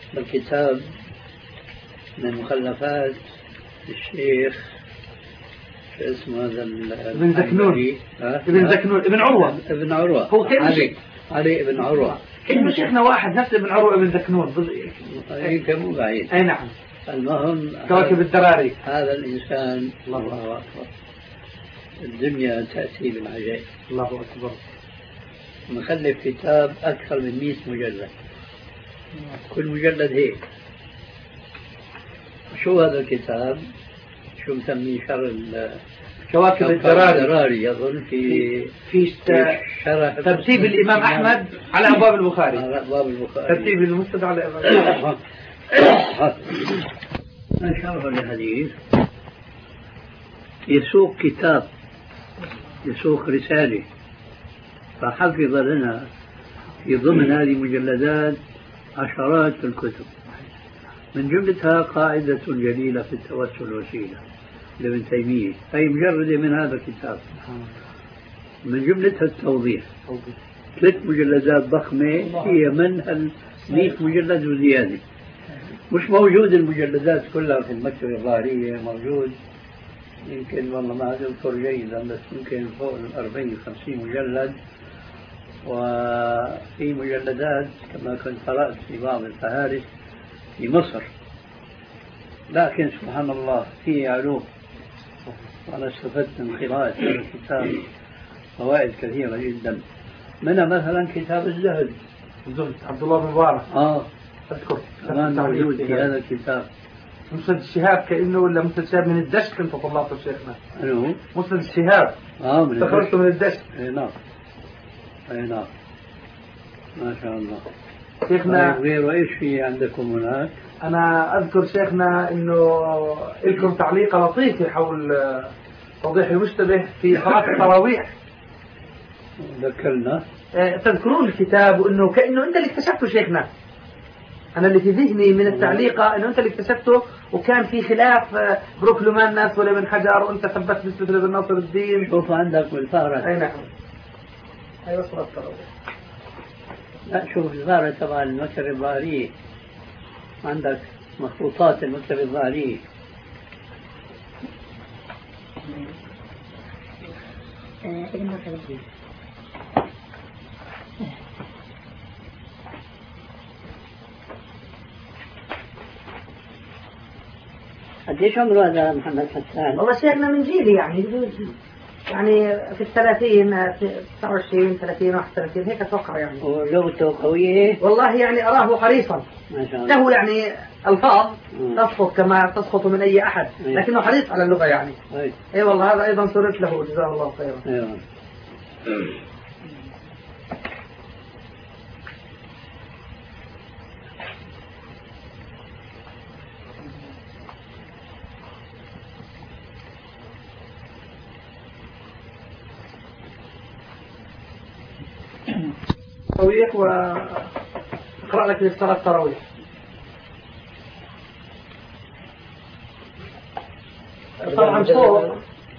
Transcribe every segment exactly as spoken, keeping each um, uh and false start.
الكتاب من مخلفات الشيخ شو اسمه هذا ابن زكنون ابن زكنون ابن عروة ابن عروة هو علي علي ابن عروة كأنه شيخنا واحد نفس ابن عروة ابن زكنون يمكن مو بعيد. أي نعم. المهم كواكب الدراري. هذا الإنسان الله أكبر الدنيا تأتي بالعجائب. الله أكبر. مخلف كتاب أكثر من مئة مجلد كل مجلد هيك. شو هذا الكتاب؟ شو مسميه شر كواكب الدراري يظن في في شرح ترتيب الإمام أحمد على أبواب البخاري. على أبواب البخاري. ترتيب المسند على أبواب. شرح الحديث يسوق كتاب يسوق رسالة فحفظ لنا في ضمن هذه المجلدات عشرات الكتب من جملتها قاعدة جليلة في التوسل وسيلة لابن تيمية أي مجردة من هذا الكتاب. من جملتها التوضيح ثلاث مجلدات ضخمة هي من المئة مجلد وزيادة. مش موجود المجلدات كلها في المكتبة الظاهرية موجود يمكن والله ما أذكر جيدا بس يمكن فوق الأربعين خمسين مجلد. وفي مجلدات كما كنت قرأت في بعض الفهارس في مصر لكن سبحان الله فيه علوم وأنا استفدت من قراءة هذا الكتاب فوائد كثيرة جدا منها مثلا كتاب الزهد الزهد عبد الله بن مبارك آه أذكر كمان موجود في هذا الكتاب. مسند الشهاب كأنه ولا مسند الشهاب من الدشت كنت طلعته شيخنا. أنو مسند الشهاب آه من الدشت من الدشت. أي نعم أي نعم ما شاء الله. شيخنا غير إيش في عندكم هناك؟ أنا أذكر شيخنا إنه لكم تعليقة لطيفة حول توضيح المشتبه في صلاة التراويح. ذكرنا تذكرون الكتاب وإنه كأنه أنت اللي اكتشفته شيخنا. أنا اللي في ذهني من التعليقة إنه أنت اللي اكتشفته وكان في خلاف بروك لومان ناس ولا من حجر وأنت ثبت مثل ابن ناصر الدين. شوف عندك بالفارة. أي نعم. أيوة صلاة التراويح. لا شوف الفارة تبع المكتبة الظاهرية عندك مخطوطات المكتبة الظاهرية. قديش عمره هذا محمد حسان؟ والله شيخنا من جيلي يعني يعني في الثلاثين تسعة وعشرين ثلاثين واحد وثلاثين هيك أتوقع يعني. ولغته قوية؟ والله يعني أراه حريصا. ما شاء الله. له يعني ألفاظ تسقط كما تسقط من أي أحد لكنه حريص على اللغة يعني. أي أي والله هذا أيضا سرت له جزاه الله خيرا. أيوة. تراويح وأقرأ لك للصلاة التراويح. طبعا فوق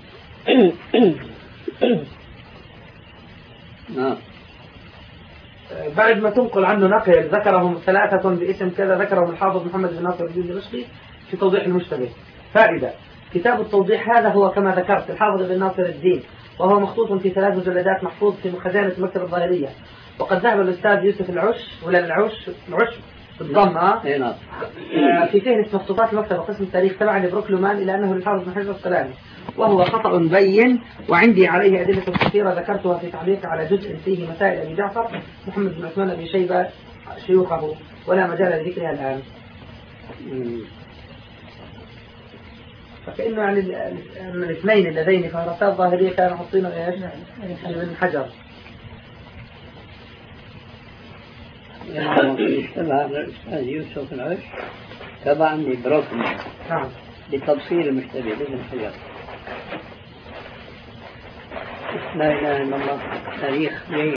بعد ما تنقل عنه نقل ذكرهم ثلاثة باسم كذا ذكرهم الحافظ محمد بن ناصر الدين دمشقي في توضيح المشتبه. فائدة كتاب التوضيح هذا هو كما ذكرت الحافظ بن ناصر الدين وهو مخطوط في ثلاث مجلدات محفوظ في خزانة المكتبة الظاهرية. وقد ذهب الأستاذ يوسف العش ولا العش العش بالضمة في فهرس مخطوطات المكتبة قسم التاريخ تبعا لبروك لومان إلى أنه للحافظ بن حجر السلامي وهو خطأ بين وعندي عليه أدلة كثيرة ذكرتها في تعليق على جزء فيه مسائل أبي جعفر محمد بن عثمان بن شيبة شيوخه ولا مجال لذكرها الآن. فكأنه يعني الاثنين اللذين فهرسات ظاهرية كانوا حاطينه ايش؟ من حجر. يعني اشتبه الأستاذ يوسف العش تبعا لبروك نعم لتبصير المشتبه بابن حجر. لا إله إلا الله تاريخ جيد.